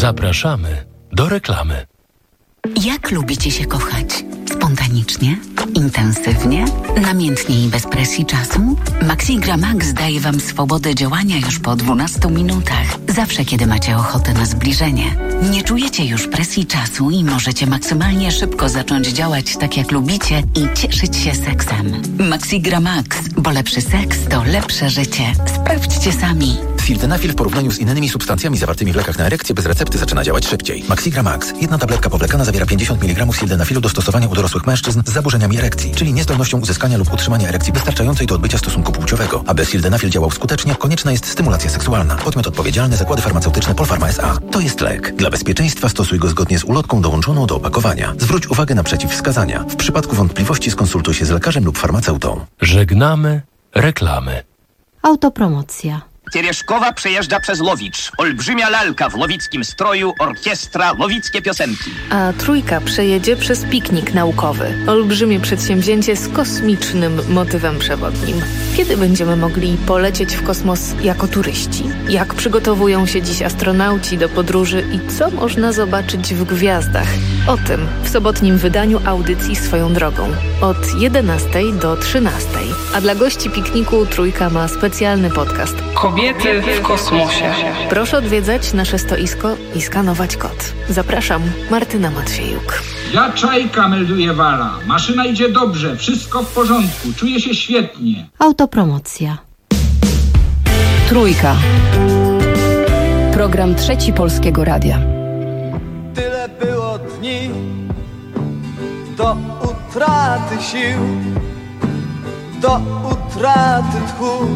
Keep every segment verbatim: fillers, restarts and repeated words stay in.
Zapraszamy do reklamy. Jak lubicie się kochać? Spontanicznie? Intensywnie? Namiętnie i bez presji czasu? Maxigra Max daje Wam swobodę działania już po dwunastu minutach. Zawsze, kiedy macie ochotę na zbliżenie. Nie czujecie już presji czasu i możecie maksymalnie szybko zacząć działać tak, jak lubicie i cieszyć się seksem. Maxigra Max, bo lepszy seks to lepsze życie. Sprawdźcie sami. Sildenafil w porównaniu z innymi substancjami zawartymi w lekach na erekcję bez recepty zaczyna działać szybciej. Maxigra Max. Jedna tabletka powlekana zawiera pięćdziesiąt miligramów sildenafilu do stosowania u dorosłych mężczyzn z zaburzeniami erekcji, czyli niezdolnością uzyskania lub utrzymania erekcji wystarczającej do odbycia stosunku płciowego. Aby sildenafil działał skutecznie, konieczna jest stymulacja seksualna. Podmiot odpowiedzialny: Zakłady Farmaceutyczne Polpharma S A. To jest lek. Dla bezpieczeństwa stosuj go zgodnie z ulotką dołączoną do opakowania. Zwróć uwagę na przeciwwskazania. W przypadku wątpliwości skonsultuj się z lekarzem lub farmaceutą. Żegnamy reklamy. Autopromocja. Teрешkowa przejeżdża przez Lowicz. Olbrzymia lalka w lowickim stroju, orkiestra, lowickie piosenki. A trójka przejedzie przez piknik naukowy. Olbrzymie przedsięwzięcie z kosmicznym motywem przewodnim. Kiedy będziemy mogli polecieć w kosmos jako turyści? Jak przygotowują się dziś astronauci do podróży i co można zobaczyć w gwiazdach? O tym w sobotnim wydaniu audycji Swoją drogą. Od jedenastej do trzynastej. A dla gości pikniku trójka ma specjalny podcast. Kobiety w kosmosie. Proszę odwiedzać nasze stoisko i skanować kod. Zapraszam, Martyna Matwiejuk. Ja Czajka, melduje Wala. Maszyna idzie dobrze, wszystko w porządku, czuję się świetnie. Autopromocja. Trójka. Program Trzeci Polskiego Radia. Tyle było dni do utraty sił, do utraty tchu.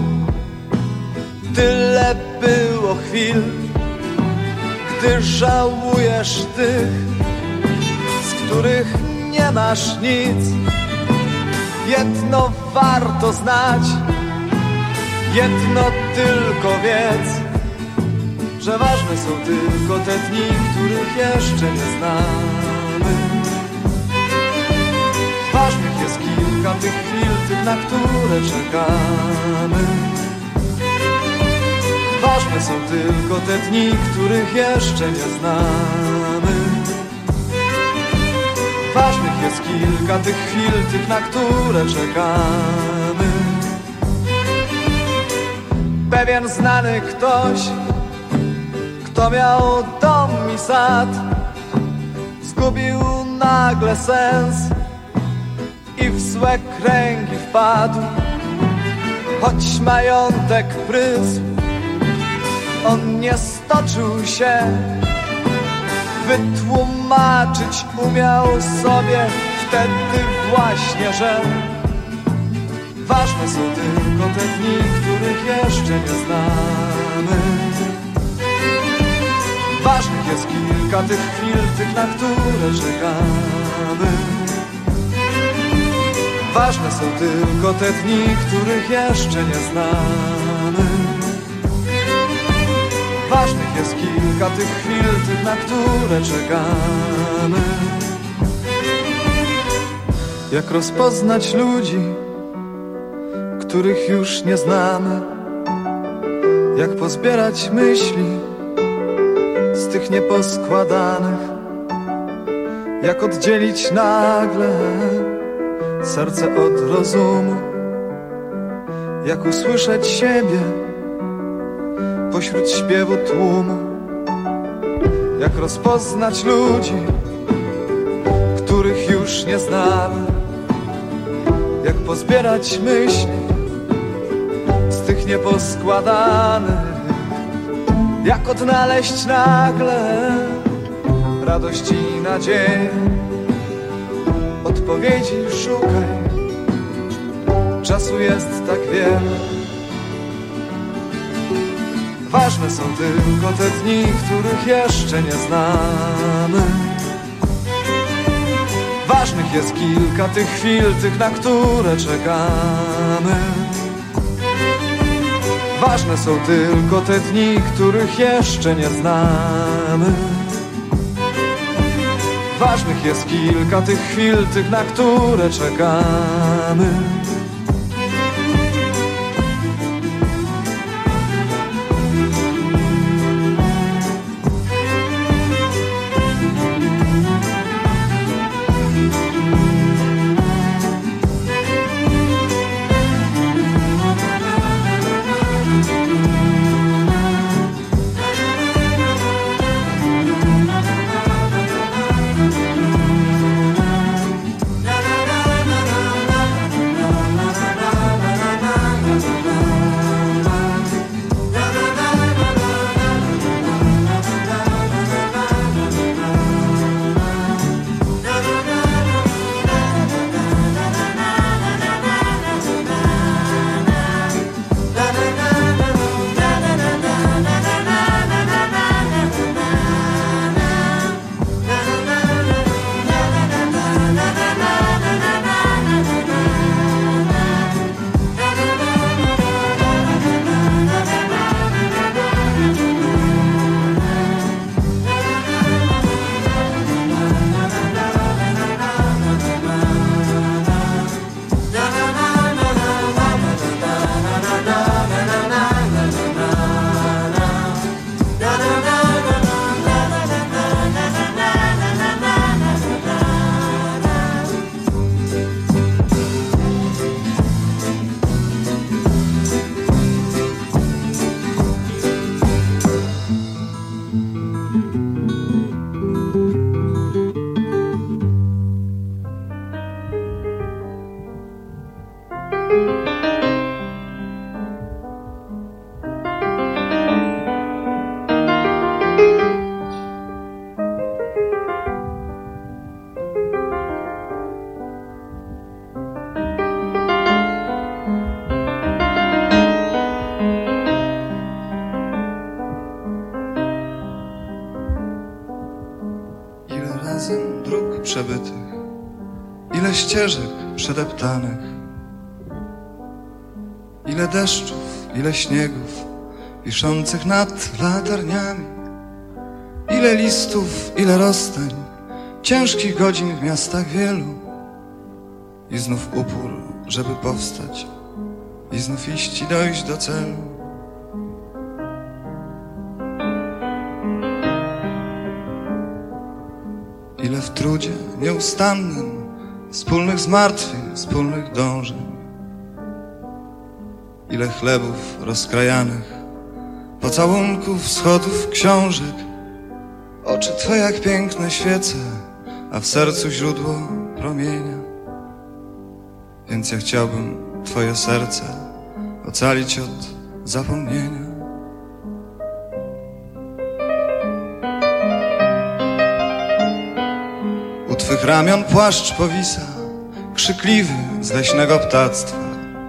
Tyle było chwil, gdy żałujesz tych, z których nie masz nic. Jedno warto znać, jedno tylko wiedz, że ważne są tylko te dni, których jeszcze nie znamy. Ważnych jest kilka tych chwil, tych, na które czekamy. Ważne są tylko te dni, których jeszcze nie znamy. Ważnych jest kilka tych chwil, tych, na które czekamy. Pewien znany ktoś, kto miał dom i sad, zgubił nagle sens i w złe kręgi wpadł. Choć majątek prysł, on nie stoczył się, wytłumaczyć umiał sobie wtedy właśnie, że ważne są tylko te dni, których jeszcze nie znamy. Ważnych jest kilka tych chwil, tych, na które czekamy. Ważne są tylko te dni, których jeszcze nie znamy. Ważnych jest kilka tych chwil, tych, na które czekamy. Jak rozpoznać ludzi, których już nie znamy? Jak pozbierać myśli z tych nieposkładanych? Jak oddzielić nagle serce od rozumu? Jak usłyszeć siebie pośród śpiewu tłumu? Jak rozpoznać ludzi, których już nie znamy? Jak pozbierać myśli z tych nieposkładanych? Jak odnaleźć nagle radość i nadzieję? Odpowiedzi szukaj, czasu jest tak wiele. Ważne są tylko te dni, których jeszcze nie znamy. Ważnych jest kilka tych chwil, tych, na które czekamy. Ważne są tylko te dni, których jeszcze nie znamy. Ważnych jest kilka tych chwil, tych, na które czekamy. słońcem dróg przebytych, ile ścieżek przedeptanych, ile deszczów, ile śniegów wiszących nad latarniami, ile listów, ile rozstań, ciężkich godzin w miastach wielu i znów upór, żeby powstać i znów iść i dojść do celu. Ile w trudzie nieustannym, wspólnych zmartwień, wspólnych dążeń, ile chlebów rozkrajanych, pocałunków, schodów, książek, oczy Twe jak piękne świece, a w sercu źródło promienia. Więc ja chciałbym Twoje serce ocalić od zapomnienia. U Twych ramion płaszcz powisa, krzykliwy z leśnego ptactwa,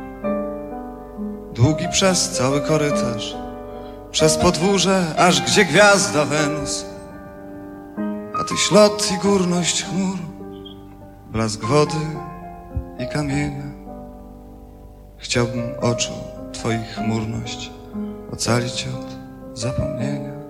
długi przez cały korytarz, przez podwórze, aż gdzie gwiazda Wenus, a Tyś lot i górność chmur, blask wody i kamienia. Chciałbym oczu Twoich chmurność ocalić od zapomnienia.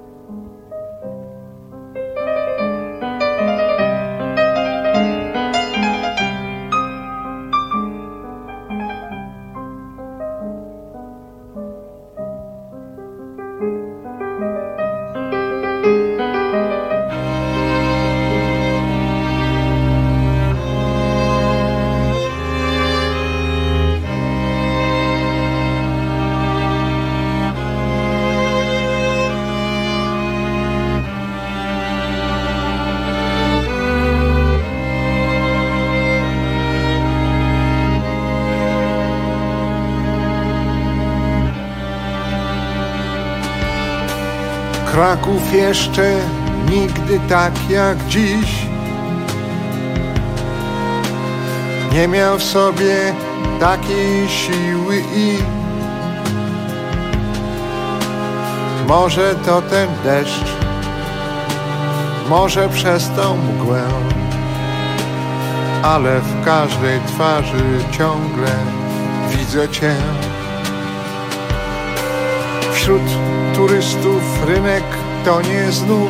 Kraków jeszcze nigdy tak jak dziś nie miał w sobie takiej siły i może to ten deszcz, może przez tą mgłę, ale w każdej twarzy ciągle widzę Cię. Wśród turystów rynek to nie znów.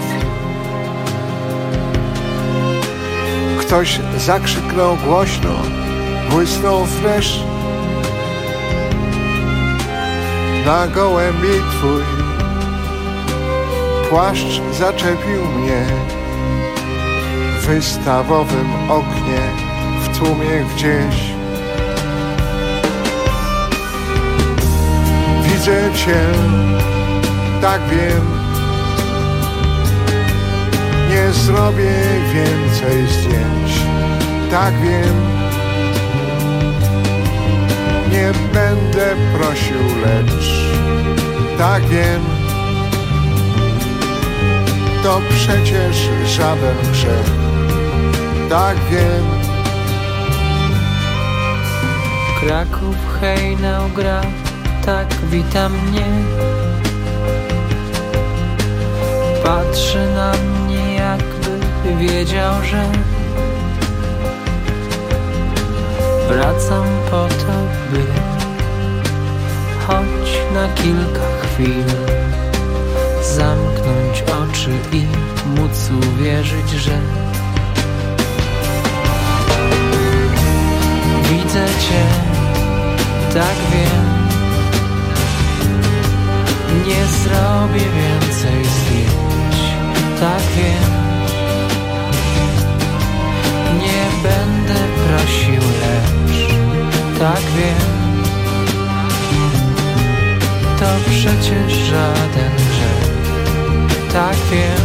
Ktoś zakrzyknął głośno, błysnął fresz. Na gołębi Twój płaszcz zaczepił mnie w wystawowym oknie w tłumie gdzieś. Widzę Cię, tak wiem, nie zrobię więcej zdjęć, tak wiem, nie będę prosił, lecz tak wiem, to przecież żaden grzech, tak wiem. Kraków hejnał gra, tak wita mnie. Patrzy na mnie, jakby wiedział, że wracam po to, by choć na kilka chwil zamknąć oczy i móc uwierzyć, że widzę Cię, tak wiem. Nie zrobię więcej zdjęć, tak wiem. Nie będę prosił, lecz tak wiem. To przecież żaden grzech, tak wiem.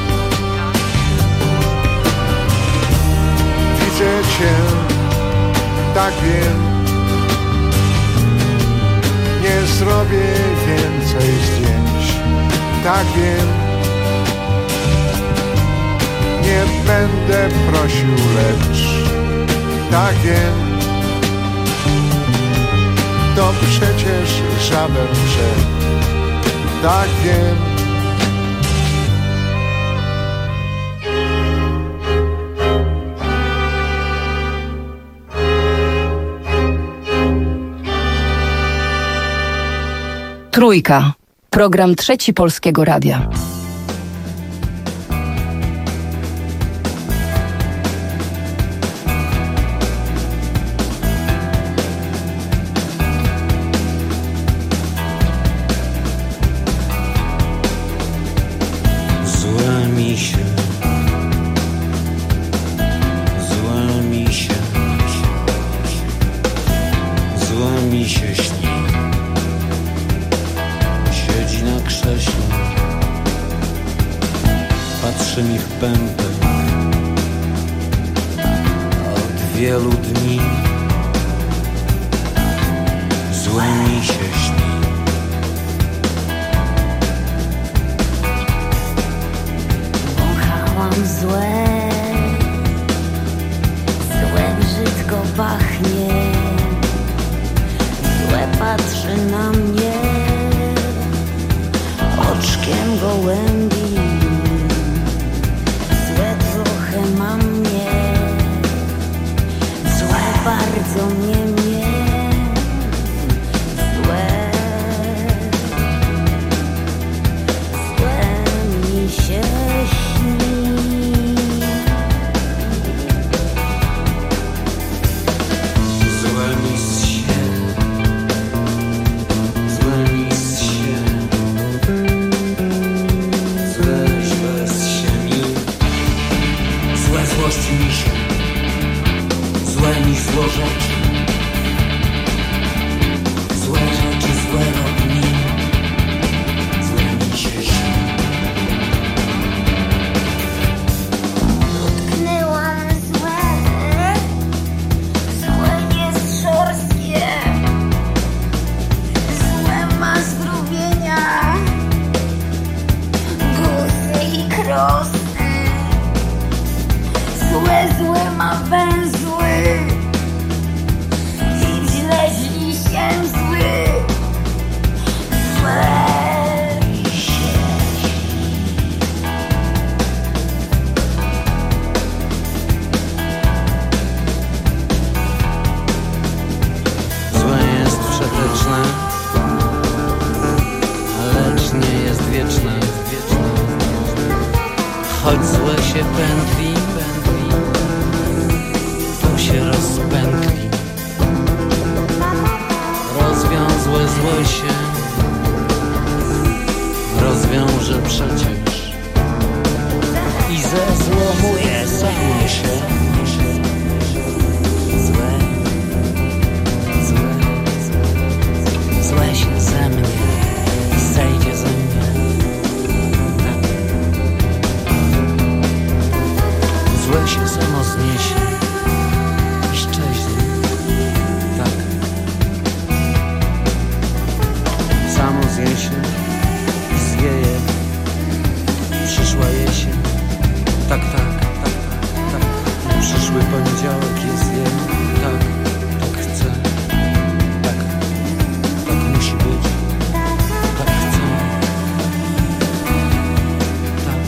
Widzę Cię, tak wiem. Nie zrobię więcej zdjęć, tak wiem. Nie będę prosił, lecz tak wiem. To przecież żaden grzech, tak wiem. Trójka. Program Trzeci Polskiego Radia. Złe mi się, złe mi się, złe mi się śni. Siedzi na krześle, patrzy mi w pępek od wielu dni. Złe mi się śni. Wąchałam złe, złe brzydko pachnie, złe patrzy na mnie oczkiem gołębi. Złe trochę ma mnie, złe bardzo mnie mnie, złe, złe mi się śni. Złe mi się, złe mi się, złe, źle się mi, złe złości mi się, złe mi zło rzeczy, złe rzeczy, złe robi, złe mi się śni. Dotknęłam złe, złe jest szorstkie, złe ma zdrowienia, gusy i krosty, złe, złe ma węzły i źle źli się zły, złe mi się Złe jest wszeteczne, lecz nie jest wieczne. Choć złe się pętli, to się rozpętli. Rozwiązłe złe się rozwiąże przecież i ze złomuje sam się. Złe, złe, złe się ze mnie zejdzie ze mnie. Tak. Złe się samo zniesie i szczęście. Tak. Samo zje się i zwieje. Przyszła jesień. Tak, tak, tak, tak, tak. Przyszły poniedziałek jest jej. Tak, tak chcę. Tak, tak musi być. Tak chcę. Tak.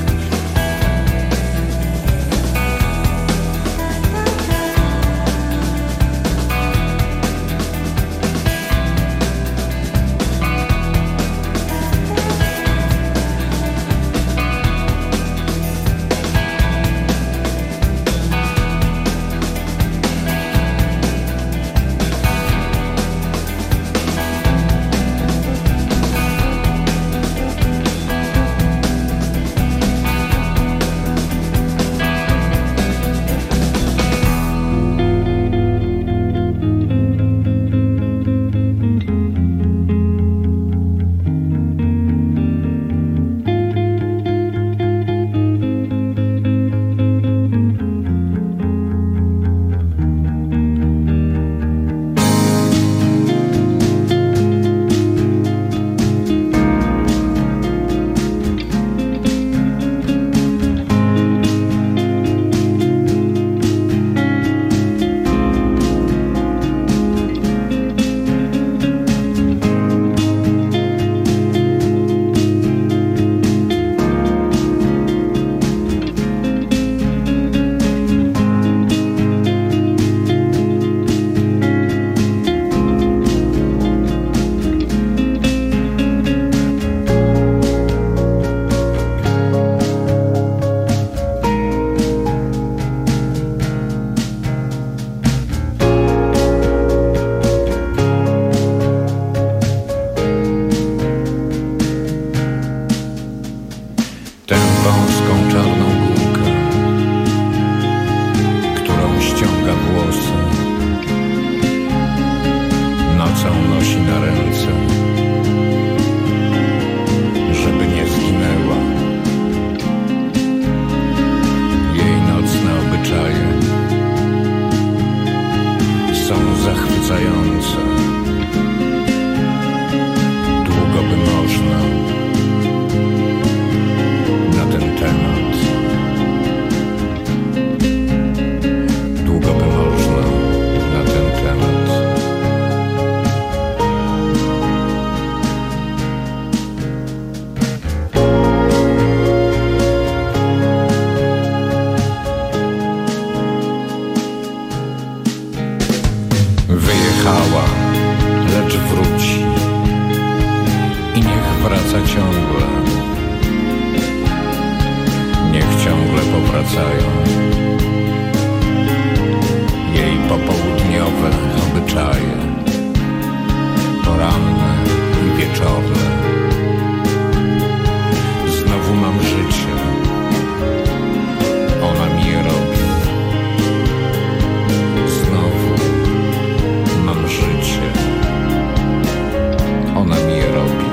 wąską czarną górkę, którą ściąga włosy, nocą nosi na ręce, żeby nie zginęła. Jej nocne obyczaje są zachwycające. Długo by można na ten temat, długo by można na ten temat. Wyjechała, lecz wróci i niech wraca ciągle. Niech ciągle powracają jej popołudniowe obyczaje, poranne i wieczorne. Znowu mam życie, ona mi je robi. Znowu mam życie, ona mi je robi.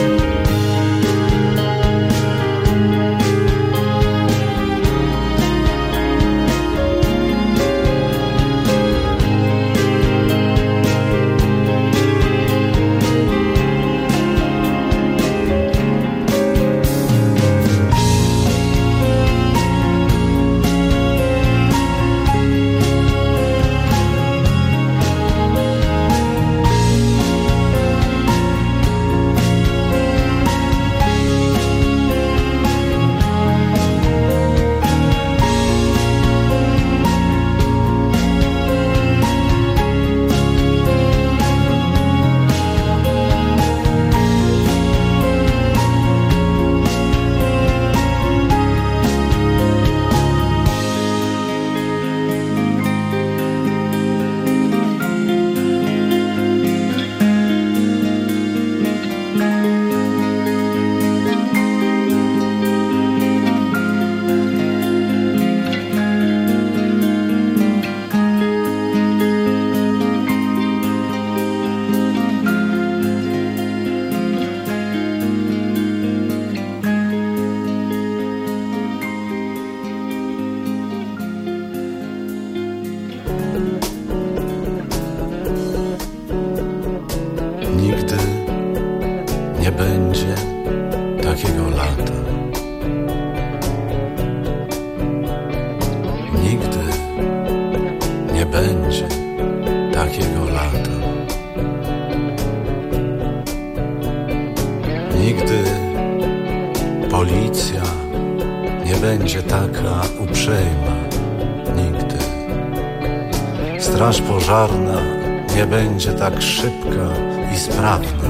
Straż pożarna nie będzie tak szybka i sprawna.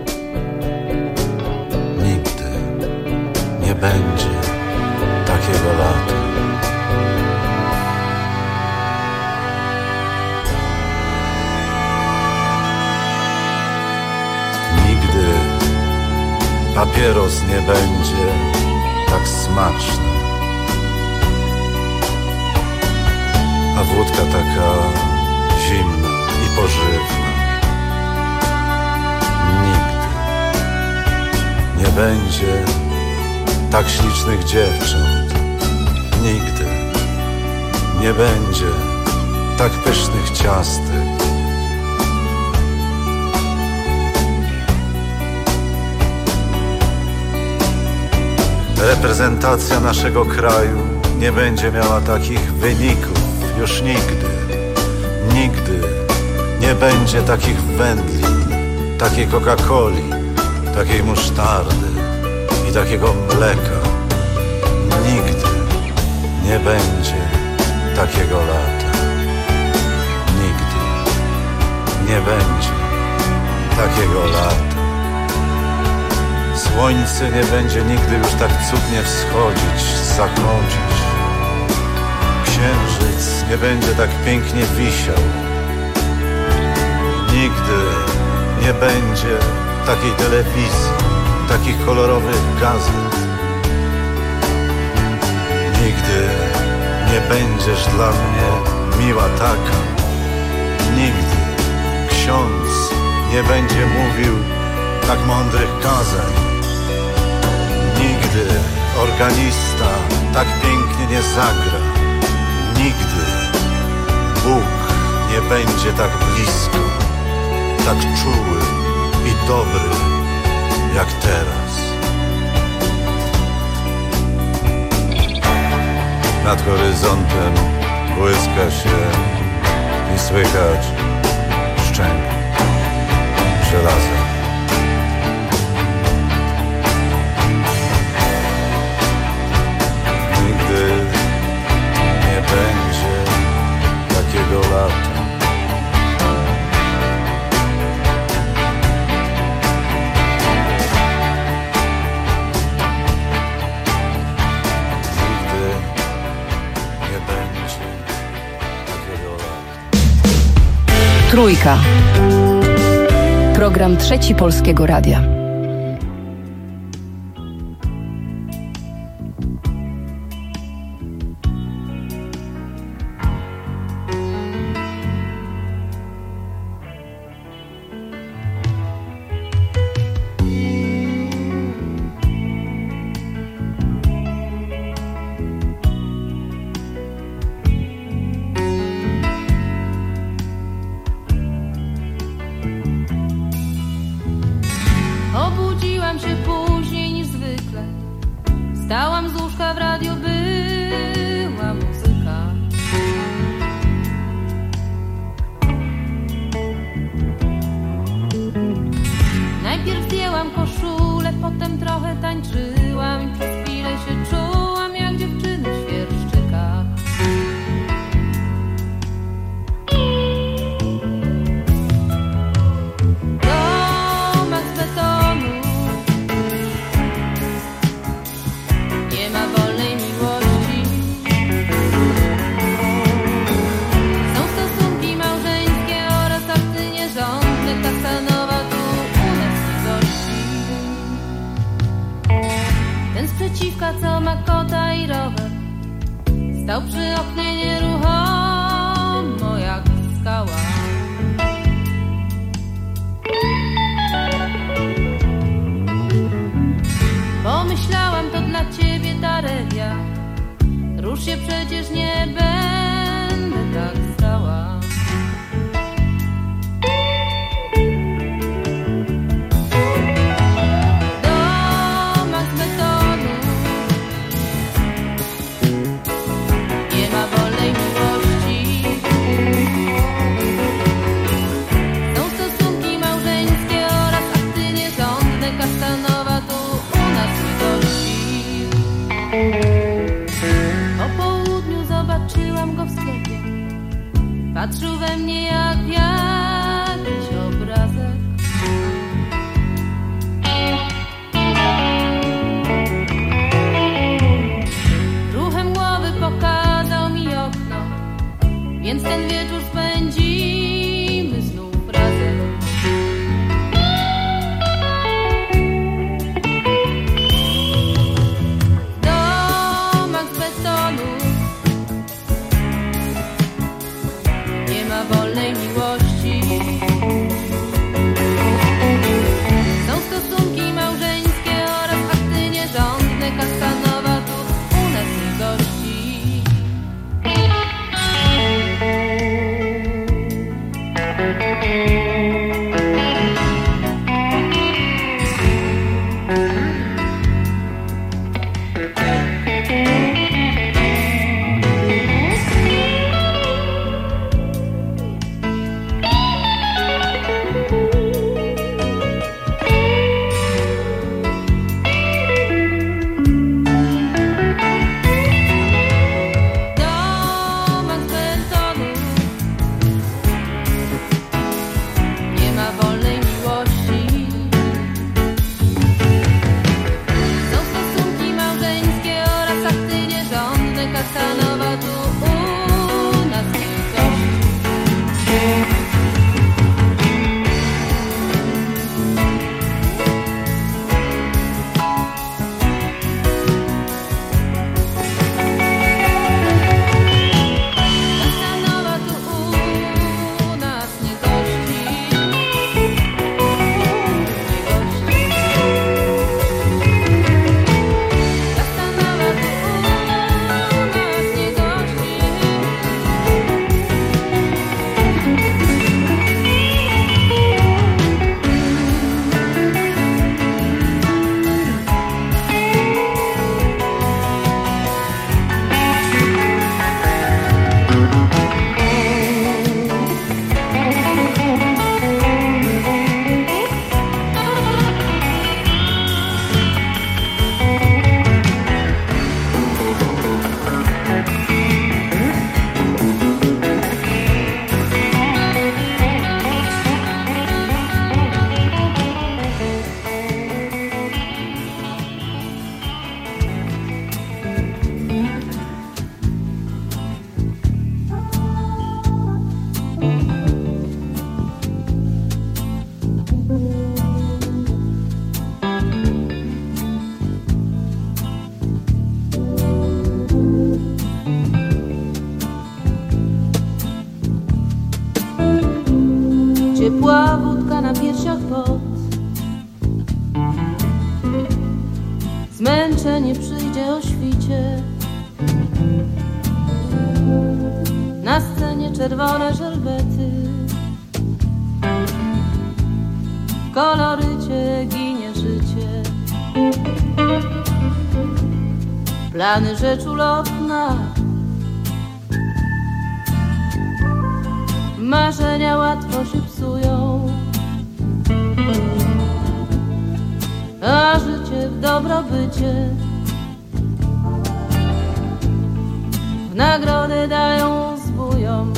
Nigdy nie będzie takiego lata. Nigdy papieros nie będzie tak smaczny, a wódka taka zimna i pożywna. Nigdy nie będzie tak ślicznych dziewcząt. Nigdy nie będzie tak pysznych ciastek. Reprezentacja naszego kraju nie będzie miała takich wyników już nigdy. Nigdy nie będzie takich wędlin, takiej Coca-Coli, takiej musztardy i takiego mleka. Nigdy nie będzie takiego lata. Nigdy nie będzie takiego lata. Słońce nie będzie nigdy już tak cudnie wschodzić, zachodzić. Księżyc nie będzie tak pięknie wisiał. Nigdy nie będzie takiej telewizji, takich kolorowych gazet. Nigdy nie będziesz dla mnie miła taka. Nigdy ksiądz nie będzie mówił tak mądrych kazań. Nigdy organista tak pięknie nie zagra. Nigdy Bóg nie będzie tak blisko, tak czuły i dobry jak teraz. Nad horyzontem błyska się i słychać szczęk żelaza. Nigdy nie będzie takiego lata. Trójka. Program Trzeci Polskiego Radia. Patrzył we mnie jak w jakiś obrazek. Ruchem głowy pokazał mi okno, więc ten wieczór spędzimy znów razem. W domach z betonu nie ma wolnej miłości. Są stosunki małżeńskie oraz akty nierządne. Kastanowa tu u nas nie gości. ciepła wódka na piersiach pot. Zmęczenie przyjdzie o świcie. Na scenie czerwone żelbety. W kolorycie ginie życie. Plany rzecz ulotna. Marzenia łatwo się psują, a życie w dobrobycie w nagrodę dają zbójom.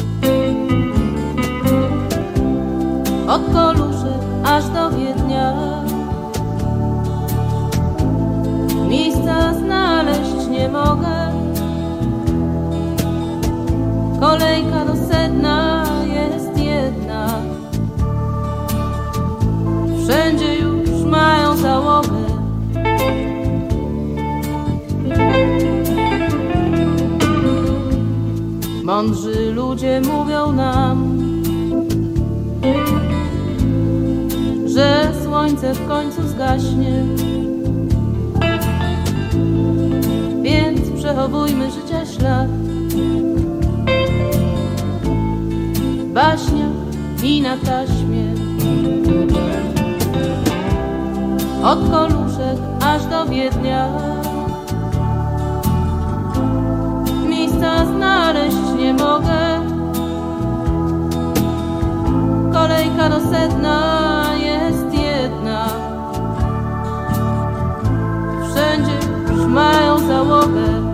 Od Koluszek aż do Wiednia miejsca znaleźć nie mogę. Kolejka do sedna jest jedna. Wszędzie już mają załogę. Mądrzy ludzie mówią nam, że słońce w końcu zgaśnie. Więc przechowujmy życia ślad w baśniach i na taśmie. Od Koluszek aż do Wiednia miejsca znaleźć nie mogę. Kolejka do sedna jest jedna. Wszędzie już mają załogę.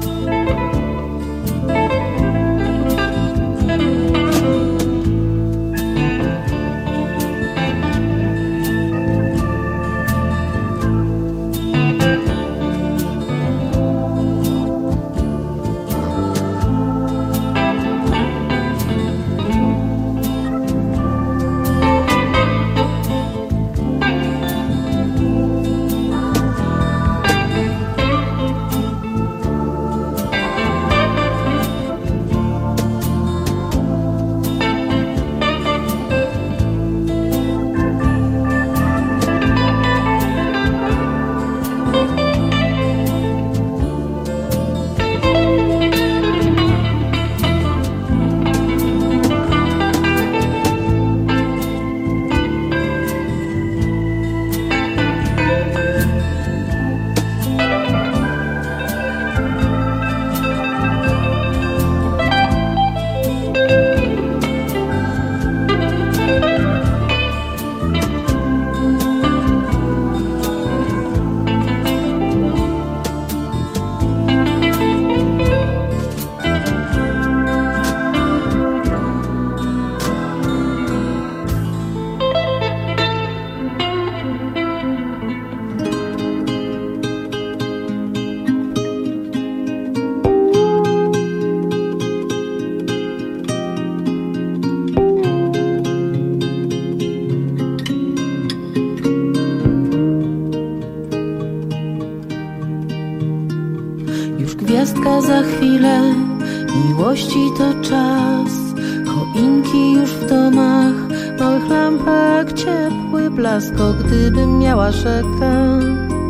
Za chwilę miłości to czas. Choinki już w domach, małych lampek ciepły blask. O, gdybym miała rzekę,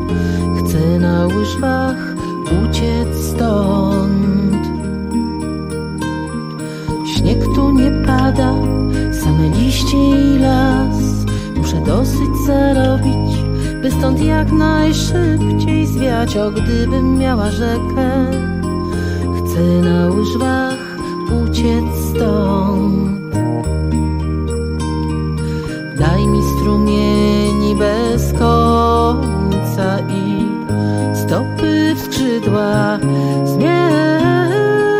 chcę na łyżwach uciec stąd. Śnieg tu nie pada, same liście i las. Muszę dosyć zarobić, by stąd jak najszybciej zwiać. O, gdybym miała rzekę, chcę na łyżwach uciec stąd. Daj mi strumieni bez końca i stopy w skrzydła zmień.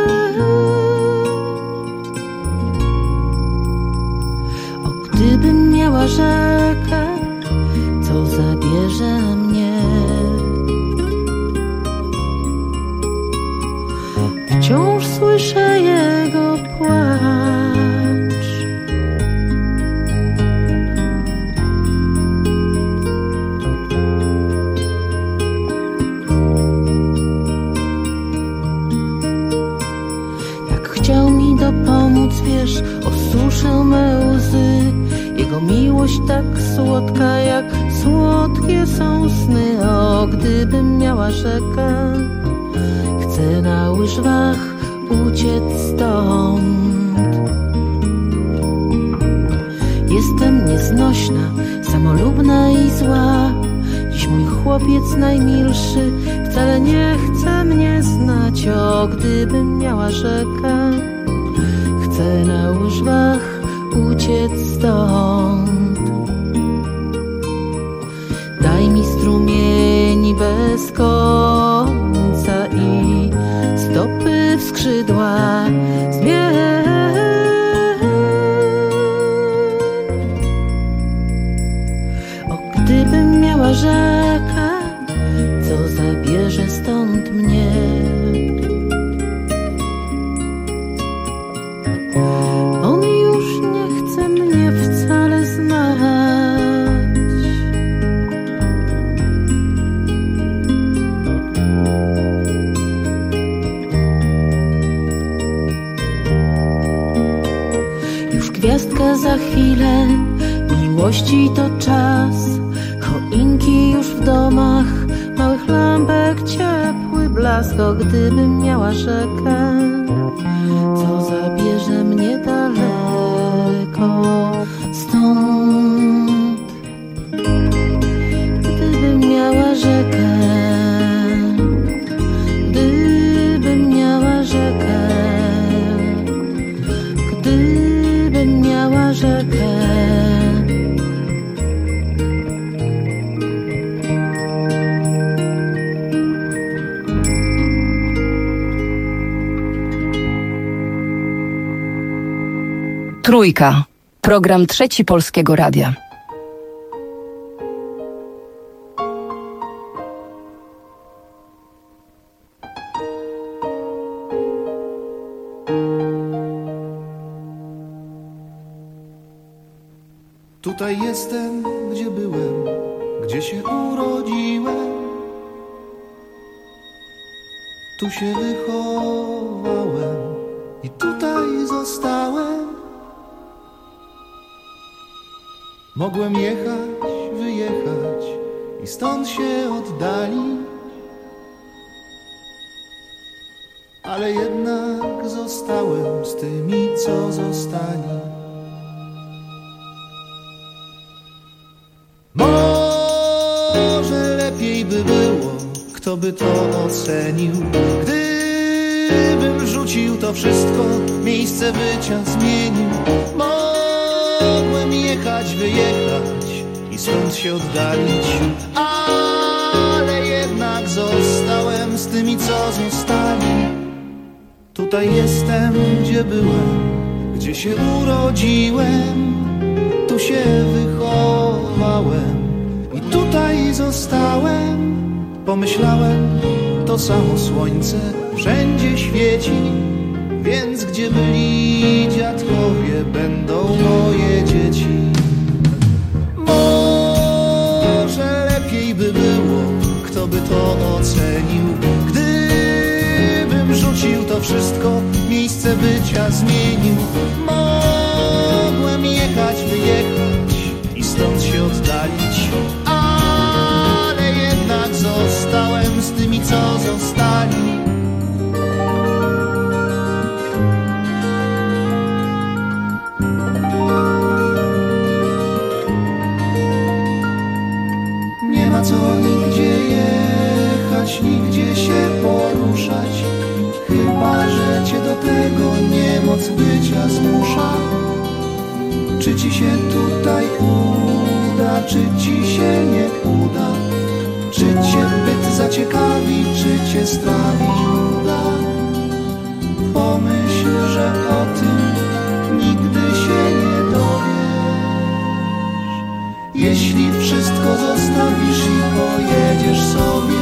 O, gdybym miała rzekę, co zabierze mnie. Wciąż słyszę jego płacz. Tak chciał mi dopomóc, wiesz, osuszę me łzy. Jego miłość tak słodka, jak słodkie są sny. O, gdybym miała rzekę, chcę na łyżwach uciec stąd. Jestem nieznośna, samolubna i zła. Dziś mój chłopiec najmilszy wcale nie chce mnie znać. O, gdybym miała rzekę, chcę na łyżwach uciec stąd. Daj mi strumieni bez końca i stopy w skrzydła zmień. O, gdybym miała rzekę, co zabierze stąd mnie. On już nie chce mnie wcale znać. Już gwiazdka za chwilę, miłości to czas. Choinki już w domach, małych lampek ciepły blask. O, gdybym miała rzekę, co zabierze mnie daleko stąd. Gdybym miała rzekę, gdybym miała rzekę, gdybym miała rzekę. Trójka. Program Trzeci Polskiego Radia. Tutaj jestem, gdzie byłem, gdzie się urodziłem. Tu się wychowałem i tutaj zostałem. Mogłem jechać, wyjechać i stąd się oddalić, ale jednak zostałem z tymi, co zostali. Może lepiej by było, kto by to ocenił, gdybym rzucił to wszystko, miejsce bycia zmienił. Mogłem jechać, wyjechać i stąd się oddalić, ale jednak zostałem z tymi, co zostali. Tutaj jestem, gdzie byłem, gdzie się urodziłem, tu się wychowałem i tutaj zostałem. Pomyślałem, to samo słońce wszędzie świeci, więc gdzie byli dziadkowie, będą moje dzieci. Może lepiej by było, kto by to ocenił, gdybym rzucił to wszystko, miejsce bycia zmienił. Mogłem jechać, wyjechać i stąd się oddalić, ale jednak zostałem z tymi, co zostali. Nie ma co nigdzie jechać, nigdzie się poruszać, chyba że cię do tego niemoc bycia zmusza. Czy ci się tutaj uda, czy ci się nie uda, czy cię byt zaciekawi, czy cię strawi nuda. Pomyśl, że o tym nigdy się nie dowiesz, jeśli wszystko zostawisz i pojedziesz sobie.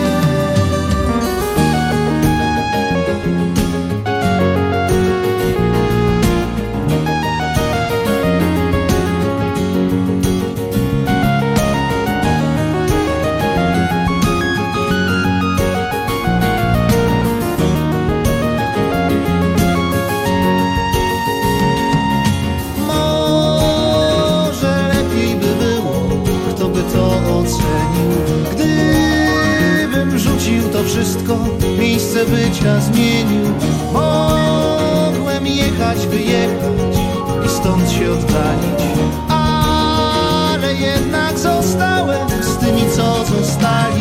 miejsce bycia zmienił. Mogłem jechać, wyjechać i stąd się oddalić, ale jednak zostałem z tymi, co zostali.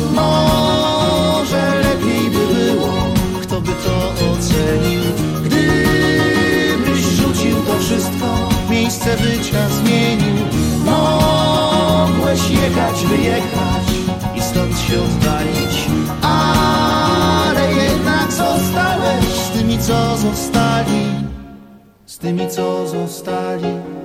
Może lepiej by było, kto by to ocenił, gdybyś rzucił to wszystko, miejsce bycia zmienił. Mogłeś jechać, wyjechać i stąd się oddalić, ale jednak zostałeś z tymi, co zostali, z tymi, co zostali.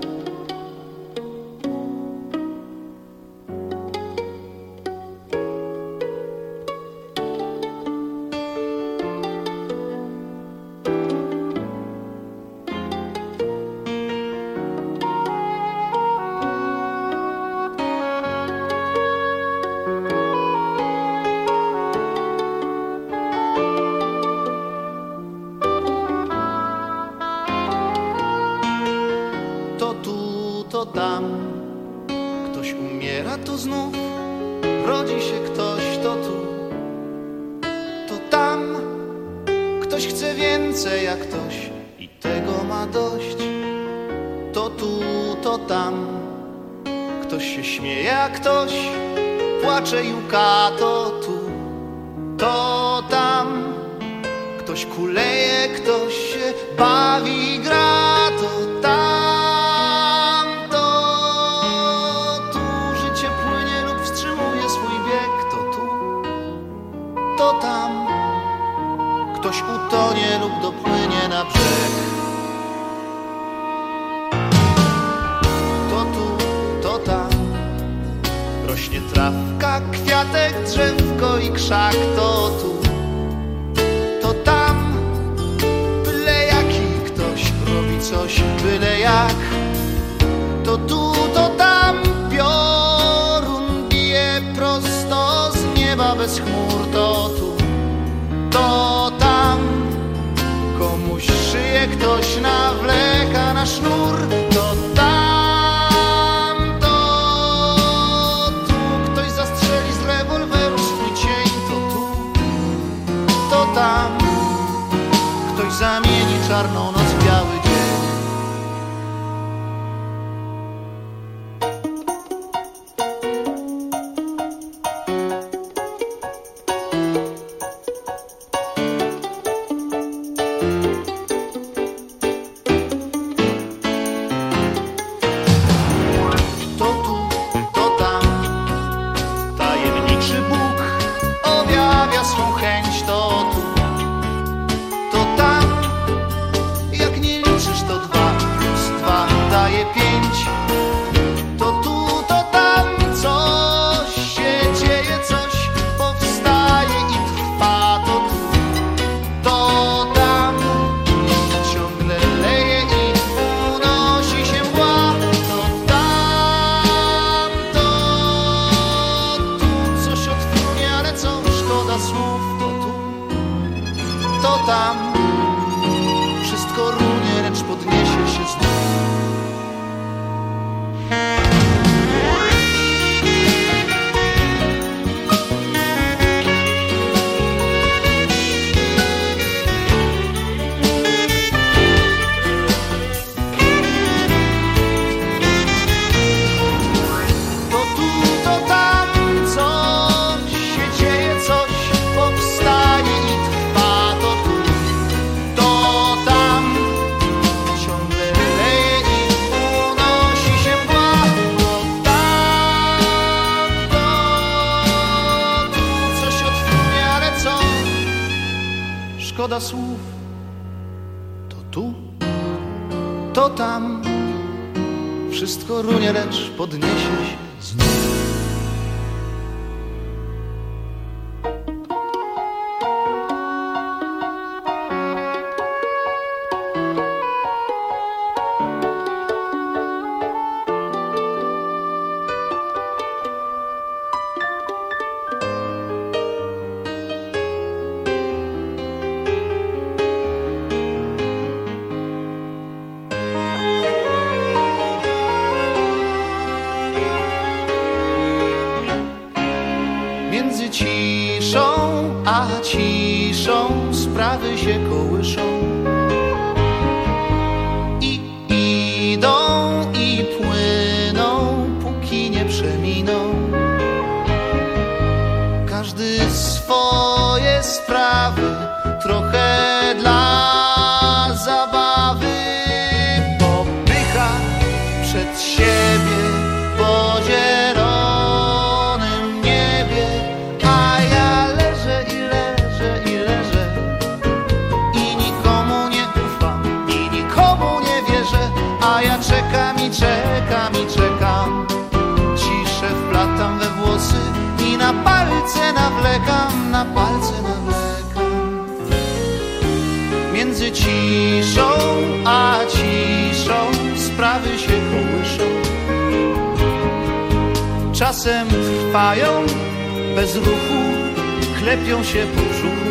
Szkoda słów, to tu, to tam, wszystko runie, lecz podniesie się znów. ciszą sprawy się kołyszą i idą i płyną, póki nie przeminą. Każdy swoje sprawy, trochę dla zabawy, popycha przed siebie po zielonym niebie, a ja leżę i leżę i leżę i nikomu nie ufam i nikomu nie wierzę, a ja czekam i czekam i czekam, ciszę wplatam we włosy i na palce nawlekam, na palce nawlekam. Między ciszą a ciszą sprawy się kołyszą. Czasem trwają bez ruchu, klepią się po brzuchu,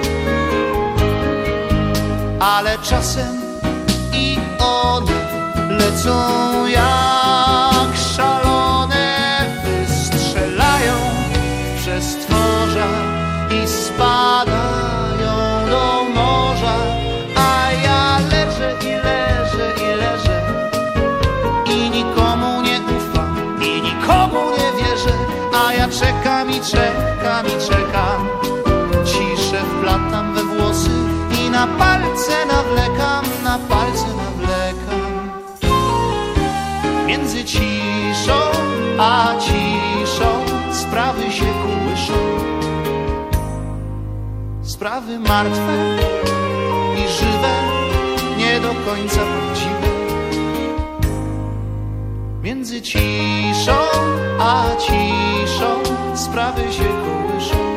ale czasem i one lecą jak szalone, wystrzelają przez stworza i spadają do morza, a ja leżę i leżę i leżę i nikomu nie ufam i nikomu nie wierzę, a ja czekam i czekam i czekam, ciszę wplatam we włosy i na palce nawlekam, na palce nawlekam. Między ciszą a ciszą sprawy się kołyszą. Sprawy martwe i żywe, nie do końca prawdziwe. Między ciszą a ciszą sprawy się kołyszą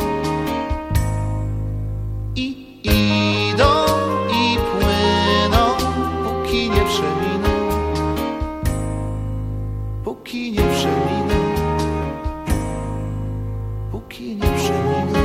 i idą i płyną, póki nie przeminą, póki nie przeminą, póki nie przeminą.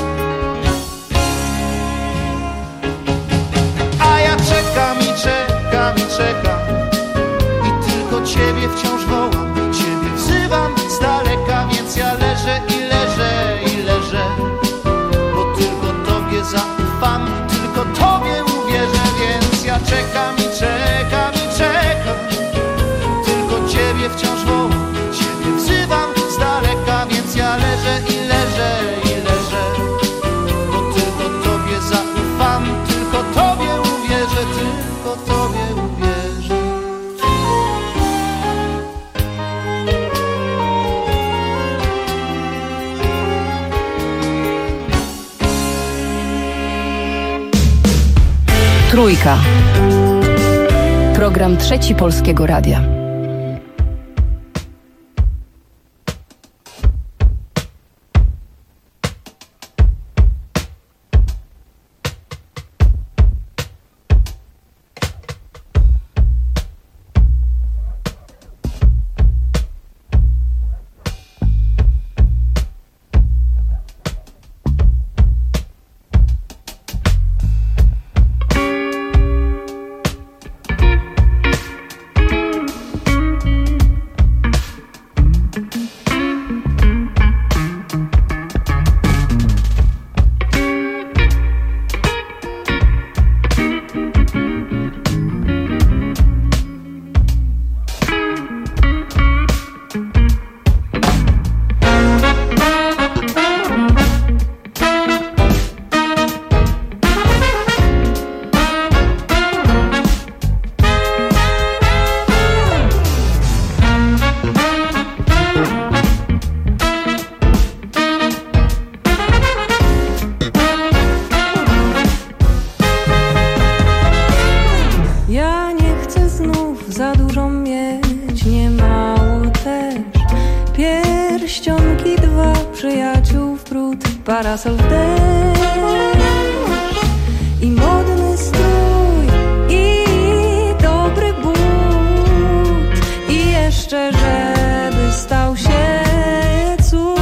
A ja czekam i czekam i czekam i tylko Ciebie wciąż wołam, Ciebie wzywam z daleka, więc ja leżę i leżę i leżę, bo tylko Tobie zaufam, tylko Tobie uwierzę, więc ja czekam i czekam i czekam, tylko Ciebie wciąż wołam, Ciebie wzywam z daleka, więc ja leżę i leżę i leżę, bo tylko Tobie zaufam, tylko Tobie uwierzę, tylko Tobie uwierzę. Trójka. Program Trzeci Polskiego Radia. Parasol w deszcz i modny strój i dobry but i jeszcze żeby stał się cud.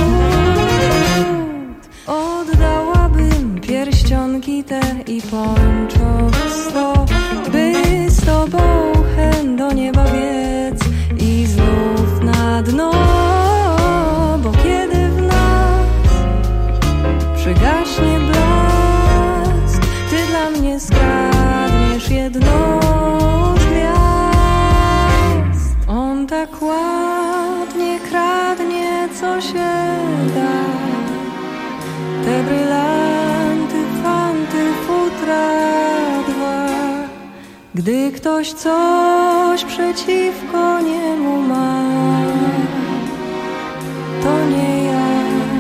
Oddałabym pierścionki te i pończok sto, by z tobą hen do nieba biec i znów na dno, bo kiedy w nas przygaśnie blask, Gdy ktoś coś przeciwko niemu ma, to nie ja,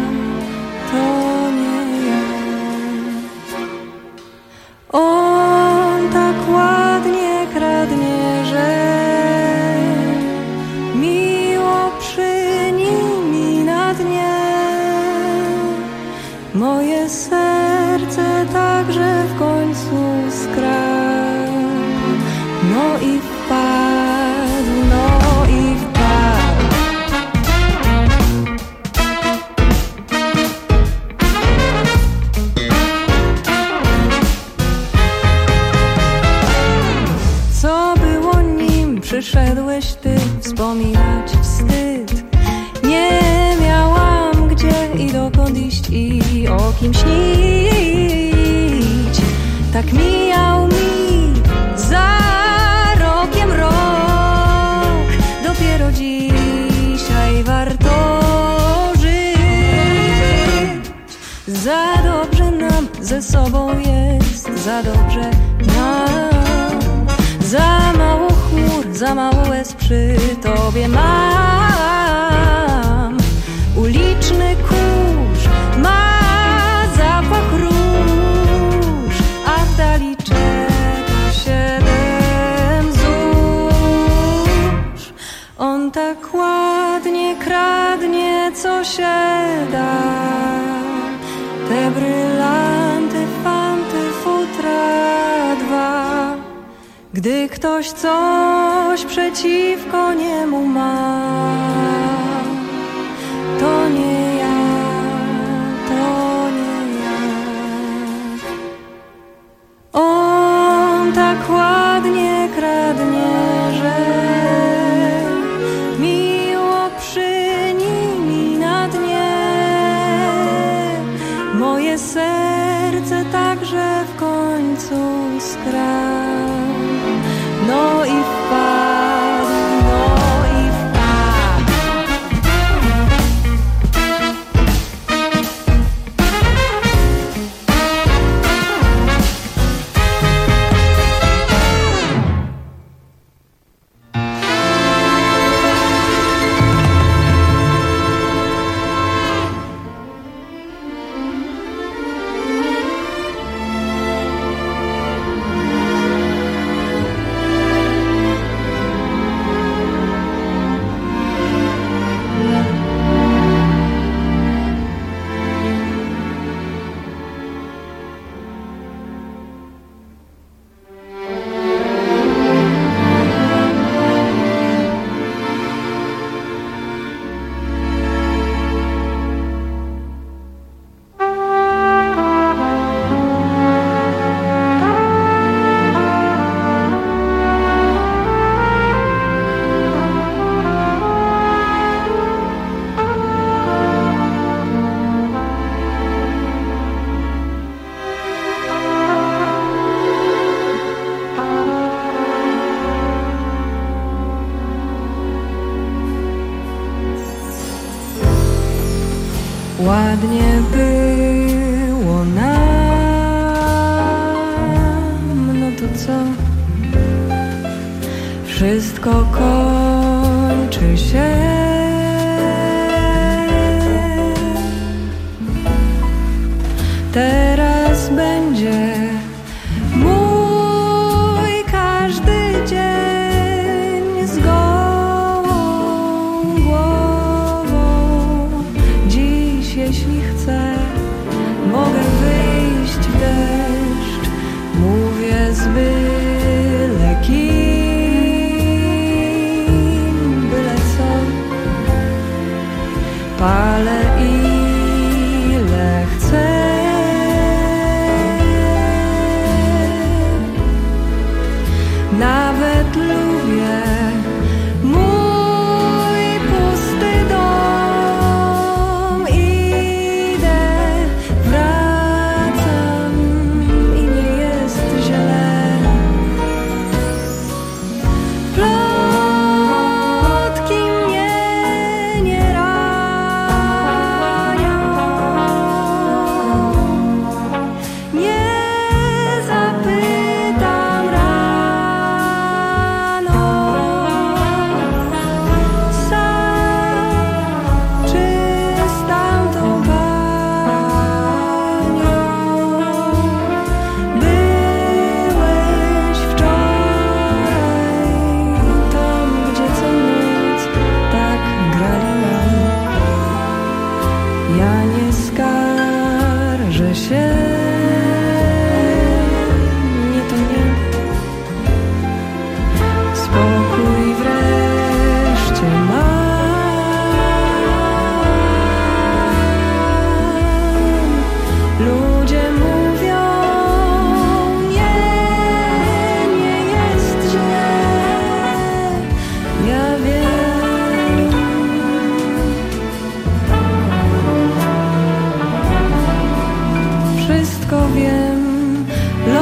to nie ja. On tak ładnie kradnie, że miło przy nim i na dnie. Moje serce także w końcu skradł. No i wpadł, no i wpadł. Co było nim przyszedłeś ty, wspominać wstyd. Nie miałam gdzie i dokąd iść i o kim śnić. Tak mijał mi za rokiem rok. Dopiero dzisiaj warto żyć. Za dobrze nam ze sobą jest, za dobrze nam. Za mało chmur, za mało łez przy tobie mam. Uliczny kurz ma zapach róż, a w dali czeka siedem zórz. On tak ładnie kradnie, co się da. Te brylanty, fanty, futra dwa. Gdy ktoś coś przeciwko niemu ma, to nie ja, to nie ja. On tak ładnie kradnie, że miło przy nim i na dnie. Moje serce także w końcu skradł. No i wpadł, no i wpadł. Ładnie było nam, no to co? Wszystko kończy się. Teraz będzie mój każdy dzień z gołą głową. Dziś, jeśli chcę, mogę wyjść w deszcz. Mówię z byle kim, byle co.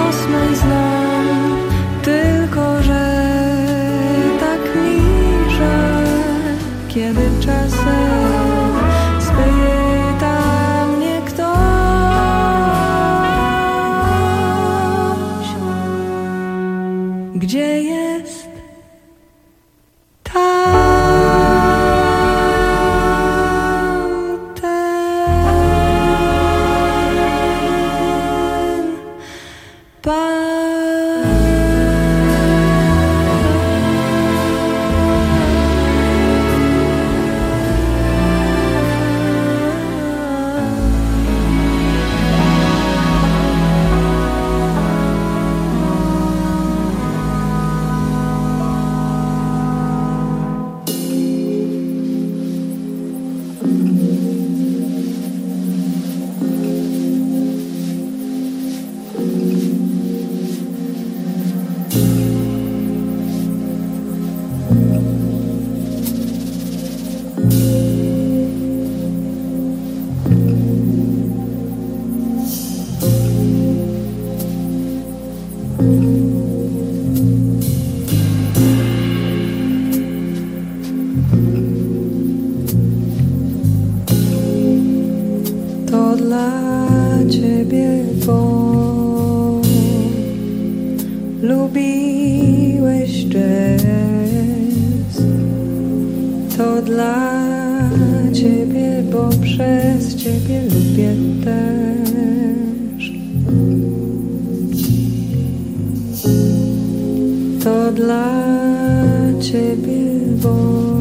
los mój znam, tylko że tak mi żal, kiedy czasem spyta mnie ktoś, gdzie jest to dla ciebie, bo lubiłeś jazz. To dla ciebie, bo przez ciebie lubię też. To dla ciebie, bo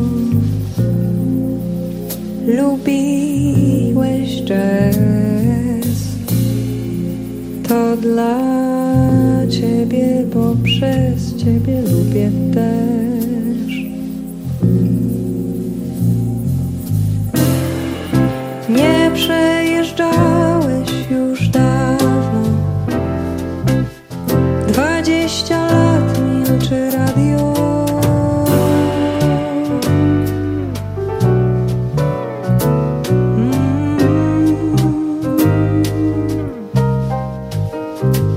lubiłeś jazz. To dla ciebie, bo przez ciebie lubię też. Nie przejeżdżałeś już dawno, dwadzieścia lat milczy radio. Mm.